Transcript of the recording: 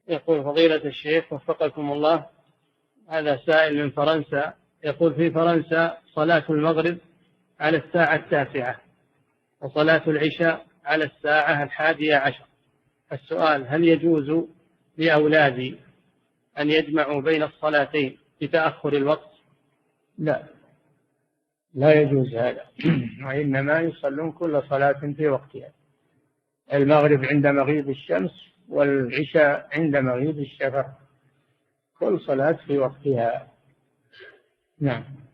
يقول فضيلة الشيخ وفقكم الله، هذا سائل من فرنسا، يقول في فرنسا صلاة المغرب على الساعة 9 وصلاة العشاء على الساعة 11. السؤال: هل يجوز لأولادي أن يجمعوا بين الصلاتين بتأخر الوقت؟ لا، لا يجوز هذا. وإنما يصلون كل صلاة في وقتها، المغرب عند مغيب الشمس والعشاء عند مغيب الشفق، كل صلاة في وقتها. نعم.